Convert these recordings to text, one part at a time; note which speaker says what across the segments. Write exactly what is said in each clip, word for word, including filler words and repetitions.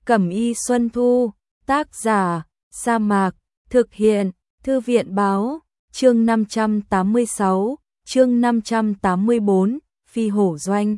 Speaker 1: Cẩm y Xuân Thu, tác giả, Sa Mạc, thực hiện, Thư viện báo, chương năm trăm tám mươi sáu, chương năm trăm tám mươi bốn, Phi hổ doanh.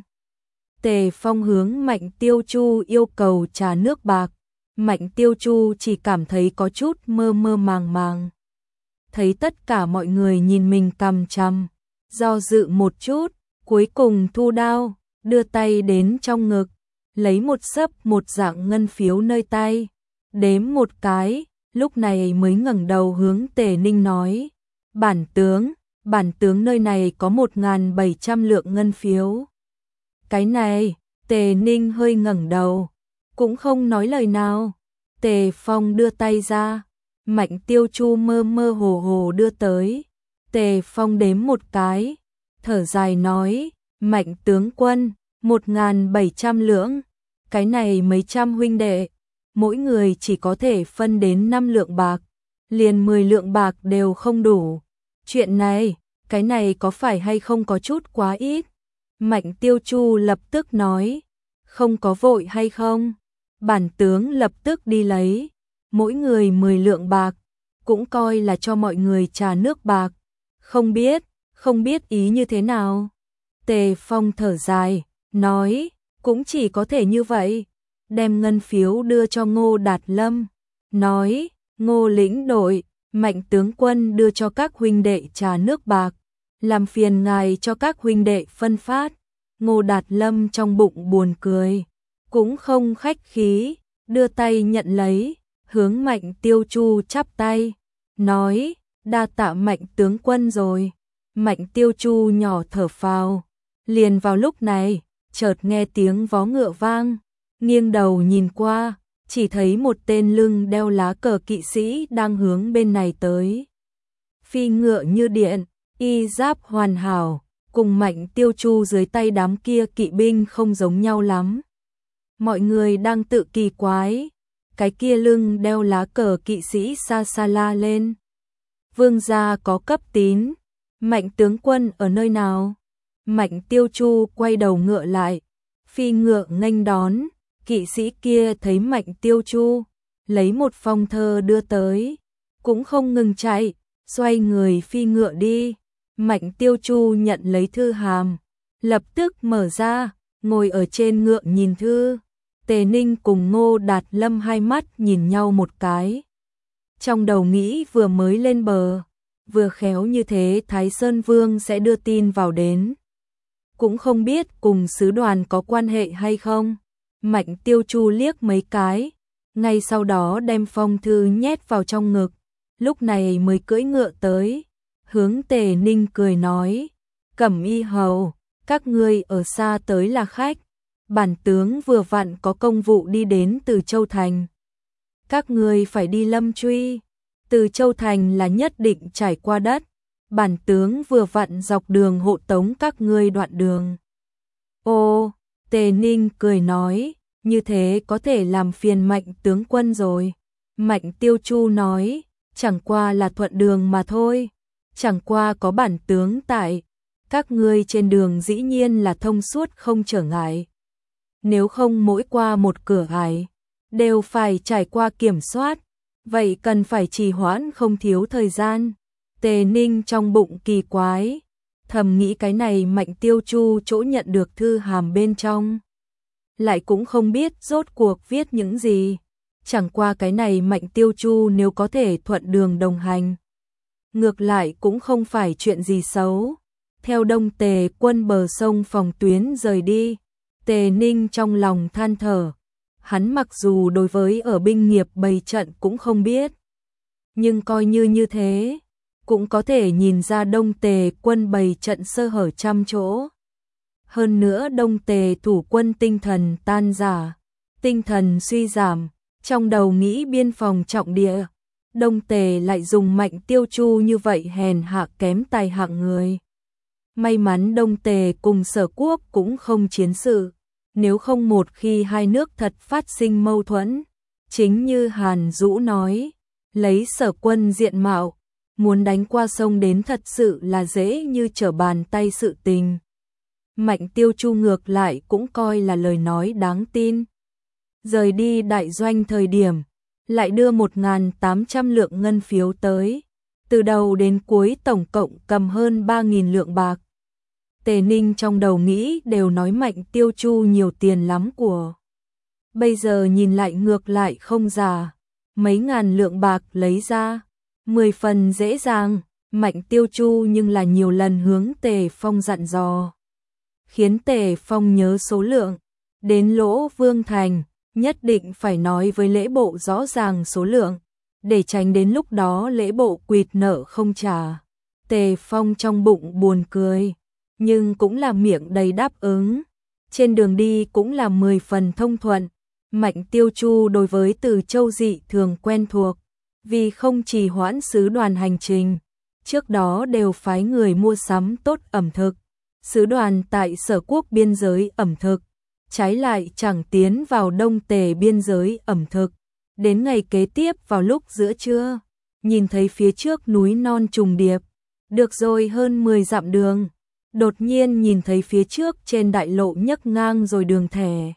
Speaker 1: Tề Phong hướng Mạnh Tiêu Chu yêu cầu trà nước bạc, Mạnh Tiêu Chu chỉ cảm thấy có chút mơ mơ màng màng. Thấy tất cả mọi người nhìn mình cằm chằm, do dự một chút, cuối cùng thu đao, đưa tay đến trong ngực, lấy một xấp một dạng ngân phiếu nơi tay, đếm một cái, lúc này mới ngẩng đầu hướng Tề Ninh nói, bản tướng, bản tướng nơi này có một nghìn bảy trăm lượng ngân phiếu. Cái này, Tề Ninh hơi ngẩng đầu, cũng không nói lời nào. Tề Phong đưa tay ra, Mạnh Tiêu Chu mơ mơ hồ hồ đưa tới. Tề Phong đếm một cái, thở dài nói, Mạnh tướng quân, một nghìn bảy trăm lượng, cái này mấy trăm huynh đệ, mỗi người chỉ có thể phân đến năm lượng bạc, liền mười lượng bạc đều không đủ. Chuyện này, cái này có phải hay không có chút quá ít? Mạnh Tiêu Chu lập tức nói, không có vội hay không? Bản tướng lập tức đi lấy, mỗi người mười lượng bạc, cũng coi là cho mọi người trà nước bạc. Không biết, không biết ý như thế nào? Tề Phong thở dài, nói, cũng chỉ có thể như vậy. Đem ngân phiếu đưa cho Ngô Đạt Lâm, nói, Ngô lĩnh đội, Mạnh tướng quân đưa cho các huynh đệ trà nước bạc, làm phiền ngài cho các huynh đệ phân phát. Ngô Đạt Lâm trong bụng buồn cười, cũng không khách khí, đưa tay nhận lấy, hướng Mạnh Tiêu Chu chắp tay, nói, đa tạ Mạnh tướng quân rồi. Mạnh Tiêu Chu nhỏ thở phào, liền vào lúc này, chợt nghe tiếng vó ngựa vang, nghiêng đầu nhìn qua, chỉ thấy một tên lưng đeo lá cờ kỵ sĩ đang hướng bên này tới. Phi ngựa như điện, y giáp hoàn hảo, cùng Mạnh Tiêu Chu dưới tay đám kia kỵ binh không giống nhau lắm. Mọi người đang tự kỳ quái, cái kia lưng đeo lá cờ kỵ sĩ xa xa la lên. Vương gia có cấp tín, Mạnh tướng quân ở nơi nào? Mạnh Tiêu Chu quay đầu ngựa lại, phi ngựa nghênh đón, kỵ sĩ kia thấy Mạnh Tiêu Chu, lấy một phong thơ đưa tới, cũng không ngừng chạy, xoay người phi ngựa đi. Mạnh Tiêu Chu nhận lấy thư hàm, lập tức mở ra, ngồi ở trên ngựa nhìn thư. Tề Ninh cùng Ngô Đạt Lâm hai mắt nhìn nhau một cái. Trong đầu nghĩ vừa mới lên bờ, vừa khéo như thế Thái Sơn Vương sẽ đưa tin vào đến. Cũng không biết cùng sứ đoàn có quan hệ hay không. Mạnh Tiêu Chu liếc mấy cái, ngay sau đó đem phong thư nhét vào trong ngực, lúc này mới cưỡi ngựa tới, hướng Tề Ninh cười nói, Cẩm y hầu, các ngươi ở xa tới là khách, bản tướng vừa vặn có công vụ đi đến Từ Châu Thành. Các ngươi phải đi Lâm Truy, Từ Châu Thành là nhất định trải qua đất, bản tướng vừa vặn dọc đường hộ tống các ngươi đoạn đường. Ô, Tề Ninh cười nói, như thế có thể làm phiền Mạnh tướng quân rồi. Mạnh Tiêu Chu nói, chẳng qua là thuận đường mà thôi, chẳng qua có bản tướng tại, các ngươi trên đường dĩ nhiên là thông suốt không trở ngại. Nếu không mỗi qua một cửa ải, đều phải trải qua kiểm soát, vậy cần phải trì hoãn không thiếu thời gian. Tề Ninh trong bụng kỳ quái, thầm nghĩ cái này Mạnh Tiêu Chu chỗ nhận được thư hàm bên trong, lại cũng không biết rốt cuộc viết những gì. Chẳng qua cái này Mạnh Tiêu Chu nếu có thể thuận đường đồng hành, ngược lại cũng không phải chuyện gì xấu. Theo Đông Tề quân bờ sông phòng tuyến rời đi, Tề Ninh trong lòng than thở. Hắn mặc dù đối với ở binh nghiệp bày trận cũng không biết, nhưng coi như như thế, cũng có thể nhìn ra Đông Tề quân bày trận sơ hở trăm chỗ. Hơn nữa Đông Tề thủ quân tinh thần tan rã, tinh thần suy giảm, trong đầu nghĩ biên phòng trọng địa, Đông Tề lại dùng Mạnh Tiêu Chu như vậy hèn hạ kém tài hạng người. May mắn Đông Tề cùng Sở Quốc cũng không chiến sự, nếu không một khi hai nước thật phát sinh mâu thuẫn, chính như Hàn Dũ nói, lấy Sở quân diện mạo, muốn đánh qua sông đến thật sự là dễ như trở bàn tay sự tình. Mạnh Tiêu Chu ngược lại cũng coi là lời nói đáng tin. Rời đi đại doanh thời điểm, lại đưa một nghìn tám trăm lượng ngân phiếu tới. Từ đầu đến cuối tổng cộng cầm hơn ba nghìn lượng bạc. Tề Ninh trong đầu nghĩ đều nói Mạnh Tiêu Chu nhiều tiền lắm của. Bây giờ nhìn lại ngược lại không giả. Mấy ngàn lượng bạc lấy ra, mười phần dễ dàng. Mạnh Tiêu Chu nhưng là nhiều lần hướng Tề Phong dặn dò. Khiến Tề Phong nhớ số lượng. Đến Lỗ Vương Thành, nhất định phải nói với lễ bộ rõ ràng số lượng. Để tránh đến lúc đó lễ bộ quỵt nợ không trả. Tề Phong trong bụng buồn cười, nhưng cũng là miệng đầy đáp ứng. Trên đường đi cũng là mười phần thông thuận. Mạnh Tiêu Chu đối với Từ Châu dị thường quen thuộc, vì không trì hoãn sứ đoàn hành trình. Trước đó đều phái người mua sắm tốt ẩm thực. Sứ đoàn tại Sở Quốc biên giới ẩm thực, trái lại chẳng tiến vào Đông Tề biên giới ẩm thực. Đến ngày kế tiếp vào lúc giữa trưa, nhìn thấy phía trước núi non trùng điệp, được rồi hơn mười dặm đường, đột nhiên nhìn thấy phía trước trên đại lộ nhấc ngang rồi đường thẻ.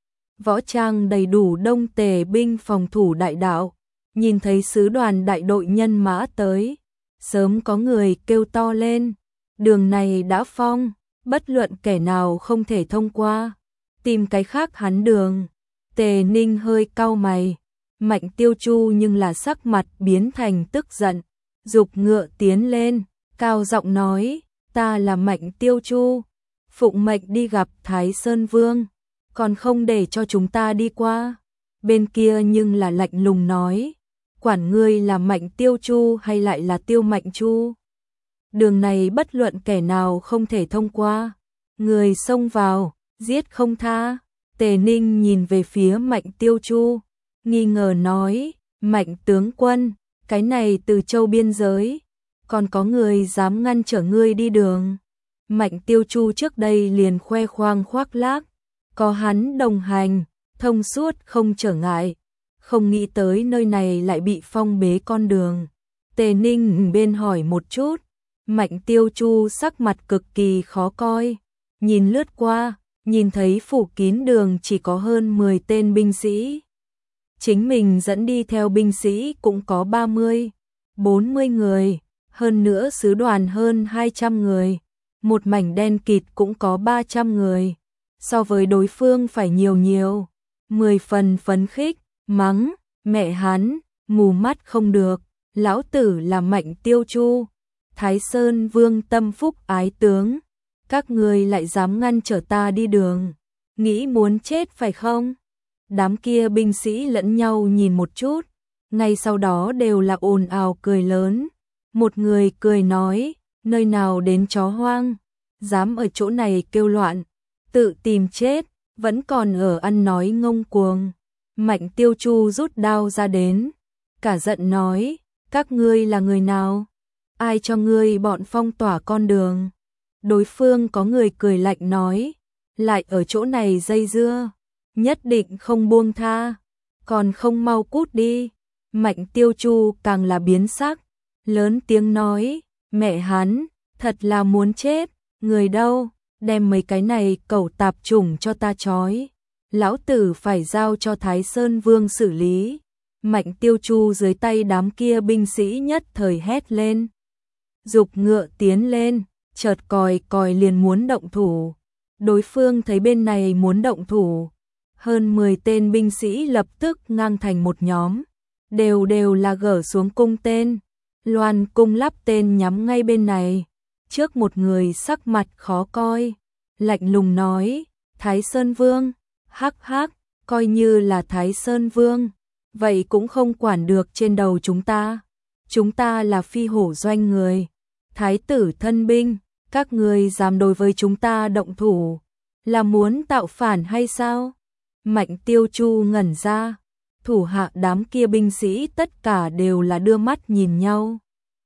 Speaker 1: Võ trang đầy đủ Đông Tề binh phòng thủ đại đạo, nhìn thấy sứ đoàn đại đội nhân mã tới, sớm có người kêu to lên, đường này đã phong, bất luận kẻ nào không thể thông qua, tìm cái khác hắn đường. Tề Ninh hơi cau mày. Mạnh Tiêu Chu nhưng là sắc mặt biến thành tức giận, giục ngựa tiến lên, cao giọng nói, ta là Mạnh Tiêu Chu, phụng mệnh đi gặp Thái Sơn Vương, còn không để cho chúng ta đi qua. Bên kia nhưng là lạnh lùng nói, quản ngươi là Mạnh Tiêu Chu hay lại là Tiêu Mạnh Chu. Đường này bất luận kẻ nào không thể thông qua, người xông vào, giết không tha. Tề Ninh nhìn về phía Mạnh Tiêu Chu, nghi ngờ nói, Mạnh tướng quân, cái này Từ Châu biên giới, còn có người dám ngăn trở ngươi đi đường. Mạnh Tiêu Chu trước đây liền khoe khoang khoác lác, có hắn đồng hành, thông suốt không trở ngại, không nghĩ tới nơi này lại bị phong bế con đường. Tề Ninh bên hỏi một chút, Mạnh Tiêu Chu sắc mặt cực kỳ khó coi, nhìn lướt qua, nhìn thấy phủ kín đường chỉ có hơn mười tên binh sĩ. Chính mình dẫn đi theo binh sĩ cũng có ba mươi, bốn mươi người, hơn nữa sứ đoàn hơn hai trăm người, một mảnh đen kịt cũng có ba trăm người, so với đối phương phải nhiều nhiều, mười phần phấn khích, mắng, mẹ hắn, mù mắt không được, lão tử là Mạnh Tiêu Chu, Thái Sơn Vương tâm phúc ái tướng, các người lại dám ngăn trở ta đi đường, nghĩ muốn chết phải không? Đám kia binh sĩ lẫn nhau nhìn một chút, ngay sau đó đều là ồn ào cười lớn. Một người cười nói, nơi nào đến chó hoang, dám ở chỗ này kêu loạn, tự tìm chết, vẫn còn ở ăn nói ngông cuồng. Mạnh Tiêu Chu rút đao ra đến, cả giận nói, các ngươi là người nào? Ai cho ngươi bọn phong tỏa con đường? Đối phương có người cười lạnh nói, lại ở chỗ này dây dưa, nhất định không buông tha, còn không mau cút đi. Mạnh Tiêu Chu càng là biến sắc, lớn tiếng nói, mẹ hắn, thật là muốn chết, người đâu, đem mấy cái này cẩu tạp chủng cho ta trói, lão tử phải giao cho Thái Sơn Vương xử lý. Mạnh Tiêu Chu dưới tay đám kia binh sĩ nhất thời hét lên, giục ngựa tiến lên, chợt còi còi liền muốn động thủ. Đối phương thấy bên này muốn động thủ, hơn mười tên binh sĩ lập tức ngang thành một nhóm, đều đều là gỡ xuống cung tên, loan cung lắp tên nhắm ngay bên này. Trước một người sắc mặt khó coi, lạnh lùng nói, Thái Sơn Vương, hắc hắc, coi như là Thái Sơn Vương, vậy cũng không quản được trên đầu chúng ta. Chúng ta là phi hổ doanh người, thái tử thân binh, các người dám đối với chúng ta động thủ, là muốn tạo phản hay sao? Mạnh Tiêu Chu ngẩn ra, thủ hạ đám kia binh sĩ tất cả đều là đưa mắt nhìn nhau.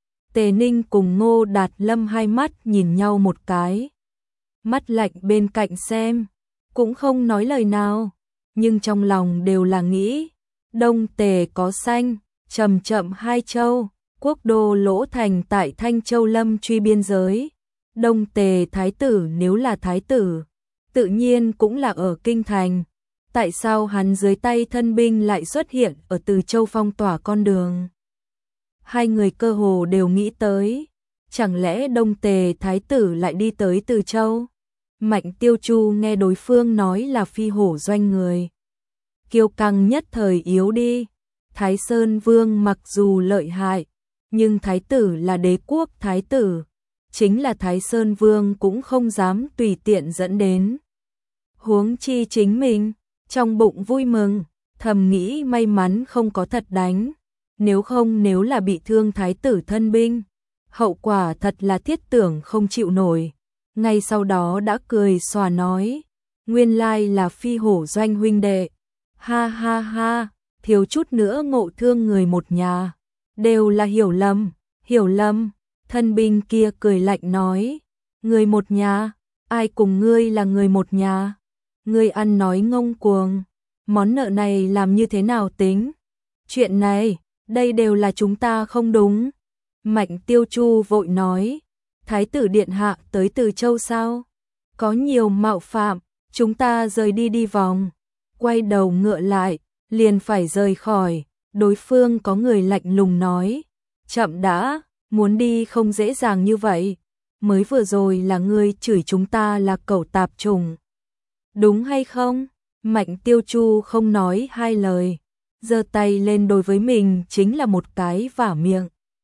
Speaker 1: Tề Ninh cùng Ngô Đạt Lâm hai mắt nhìn nhau một cái, mắt lạnh bên cạnh xem, cũng không nói lời nào, nhưng trong lòng đều là nghĩ, Đông Tề có xanh, chậm chậm hai châu, quốc đô Lỗ Thành tại Thanh Châu Lâm truy biên giới, Đông Tề thái tử nếu là thái tử, tự nhiên cũng là ở kinh thành, Tại sao hắn dưới tay thân binh lại xuất hiện ở Từ Châu phong tỏa con đường? Hai người cơ hồ đều nghĩ tới, chẳng lẽ Đông Tề thái tử lại đi tới Từ Châu? Mạnh Tiêu Chu nghe đối phương nói là phi hổ doanh người, kiêu căng nhất thời yếu đi. Thái Sơn Vương mặc dù lợi hại, nhưng thái tử là đế quốc thái tử, chính là Thái Sơn Vương cũng không dám tùy tiện dẫn đến. Huống chi chính mình, trong bụng vui mừng, thầm nghĩ may mắn không có thật đánh, nếu không nếu là bị thương thái tử thân binh, hậu quả thật là thiết tưởng không chịu nổi. Ngay sau đó đã cười xòa nói, nguyên lai là phi hổ doanh huynh đệ, ha ha ha, thiếu chút nữa ngộ thương người một nhà, đều là hiểu lầm, hiểu lầm. Thân binh kia cười lạnh nói, người một nhà, ai cùng ngươi là người một nhà, ngươi ăn nói ngông cuồng, món nợ này làm như thế nào tính? Chuyện này, đây đều là chúng ta không đúng. Mạnh Tiêu Chu vội nói, thái tử điện hạ tới Từ Châu sao? Có nhiều mạo phạm, chúng ta rời đi đi vòng. Quay đầu ngựa lại, liền phải rời khỏi, đối phương có người lạnh lùng nói, chậm đã, muốn đi không dễ dàng như vậy, mới vừa rồi là ngươi chửi chúng ta là cẩu tạp trùng. Đúng hay không? Mạnh Tiêu Chu không nói hai lời, giơ tay lên đối với mình chính là một cái vả miệng.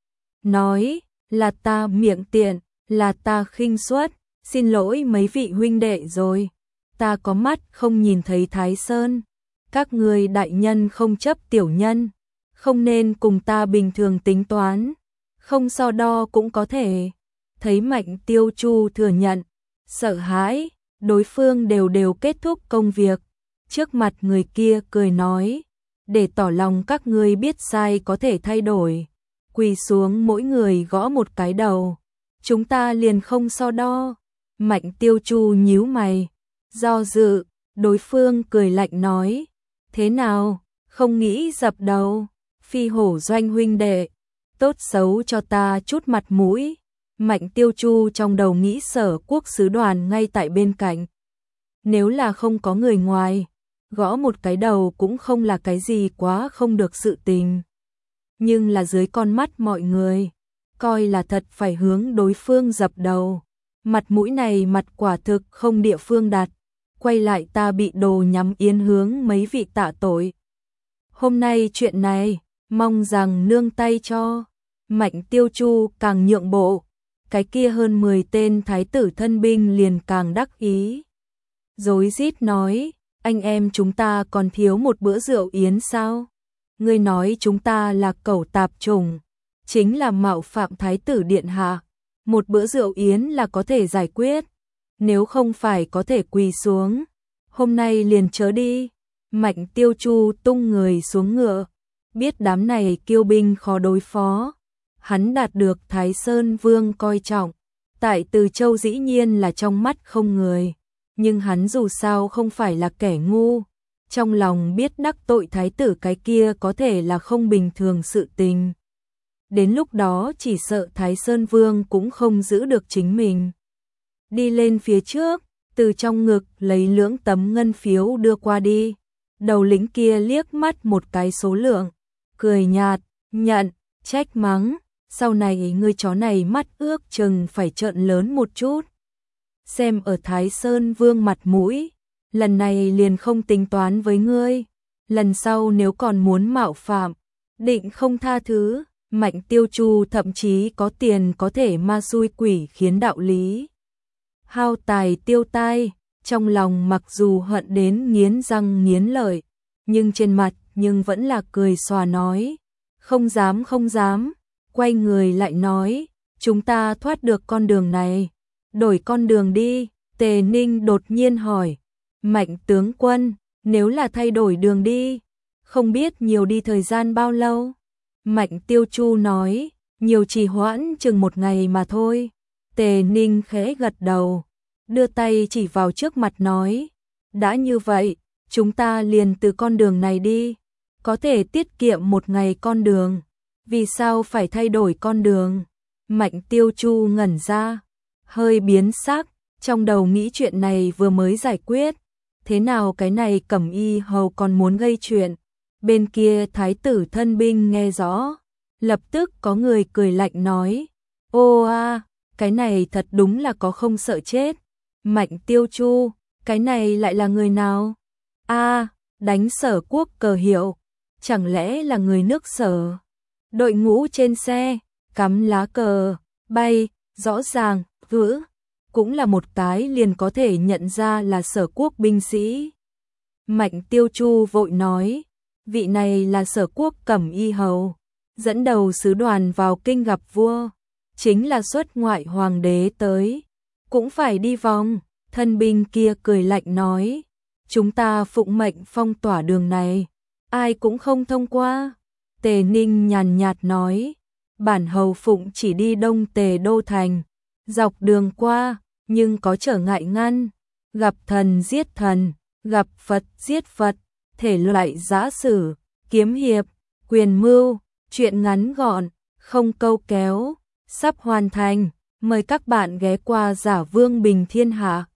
Speaker 1: Nói, là ta miệng tiện, là ta khinh suất, xin lỗi mấy vị huynh đệ rồi, ta có mắt không nhìn thấy Thái Sơn, các người đại nhân không chấp tiểu nhân, không nên cùng ta bình thường tính toán, không so đo cũng có thể. Thấy Mạnh Tiêu Chu thừa nhận, sợ hãi, đối phương đều đều kết thúc công việc, trước mặt người kia cười nói, để tỏ lòng các ngươi biết sai có thể thay đổi, quỳ xuống mỗi người gõ một cái đầu, chúng ta liền không so đo. Mạnh Tiêu Chu nhíu mày, do dự, đối phương cười lạnh nói, thế nào, không nghĩ dập đầu, phi hổ doanh huynh đệ, tốt xấu cho ta chút mặt mũi. Mạnh Tiêu Chu trong đầu nghĩ Sở Quốc sứ đoàn ngay tại bên cạnh, nếu là không có người ngoài, gõ một cái đầu cũng không là cái gì quá không được sự tình. Nhưng là dưới con mắt mọi người, coi là thật phải hướng đối phương dập đầu. Mặt mũi này mặt quả thực không địa phương đặt, quay lại ta bị đồ nhắm yến hướng mấy vị tạ tội. Hôm nay chuyện này, mong rằng nương tay cho. Mạnh Tiêu Chu càng nhượng bộ, cái kia hơn mười tên thái tử thân binh liền càng đắc ý. Rối rít nói, anh em chúng ta còn thiếu một bữa rượu yến sao? Ngươi nói chúng ta là cẩu tạp trùng, chính là mạo phạm thái tử điện hạ. Một bữa rượu yến là có thể giải quyết, nếu không phải có thể quỳ xuống, hôm nay liền chớ đi. Mạnh Tiêu Chu tung người xuống ngựa, biết đám này kiêu binh khó đối phó, hắn đạt được Thái Sơn Vương coi trọng, tại Từ Châu dĩ nhiên là trong mắt không người, nhưng hắn dù sao không phải là kẻ ngu, trong lòng biết đắc tội thái tử cái kia có thể là không bình thường sự tình. Đến lúc đó chỉ sợ Thái Sơn Vương cũng không giữ được chính mình. Đi lên phía trước, từ trong ngực lấy lưỡng tấm ngân phiếu đưa qua đi. Đầu lĩnh kia liếc mắt một cái số lượng, cười nhạt, nhận, trách mắng, sau này ngươi chó này mắt ước chừng phải trợn lớn một chút. Xem ở Thái Sơn Vương mặt mũi, lần này liền không tính toán với ngươi, lần sau nếu còn muốn mạo phạm, định không tha thứ. Mạnh Tiêu Chu thậm chí có tiền có thể ma xui quỷ khiến đạo lý. Hao tài tiêu tai, trong lòng mặc dù hận đến nghiến răng nghiến lợi, nhưng trên mặt nhưng vẫn là cười xòa nói, không dám không dám, quay người lại nói, chúng ta thoát được con đường này, đổi con đường đi. Tề Ninh đột nhiên hỏi, Mạnh tướng quân, nếu là thay đổi đường đi, không biết nhiều đi thời gian bao lâu? Mạnh Tiêu Chu nói, nhiều trì hoãn chừng một ngày mà thôi. Tề Ninh khẽ gật đầu, đưa tay chỉ vào trước mặt nói, đã như vậy, chúng ta liền từ con đường này đi, có thể tiết kiệm một ngày con đường, vì sao phải thay đổi con đường? Mạnh Tiêu Chu ngẩn ra, hơi biến sắc, trong đầu nghĩ chuyện này vừa mới giải quyết, thế nào cái này Cẩm Y hầu còn muốn gây chuyện. Bên kia thái tử thân binh nghe rõ, lập tức có người cười lạnh nói, ô a, cái này thật đúng là có không sợ chết. Mạnh Tiêu Chu, cái này lại là người nào? A, đánh Sở Quốc cờ hiệu, chẳng lẽ là người nước Sở? Đội ngũ trên xe, cắm lá cờ, bay, rõ ràng, vữ, cũng là một cái liền có thể nhận ra là Sở Quốc binh sĩ. Mạnh Tiêu Chu vội nói, vị này là Sở Quốc Cẩm Y hầu, dẫn đầu sứ đoàn vào kinh gặp vua, chính là xuất ngoại hoàng đế tới, cũng phải đi vòng. Thân binh kia cười lạnh nói, chúng ta phụng mệnh phong tỏa đường này, ai cũng không thông qua. Tề Ninh nhàn nhạt nói, bản hầu phụng chỉ đi đông Tề Đô Thành, dọc đường qua, nhưng có trở ngại ngăn, gặp thần giết thần, gặp Phật giết Phật, thể loại giã sử, kiếm hiệp, quyền mưu, chuyện ngắn gọn, không câu kéo, sắp hoàn thành, mời các bạn ghé qua Giả Vương Bình Thiên Hạ.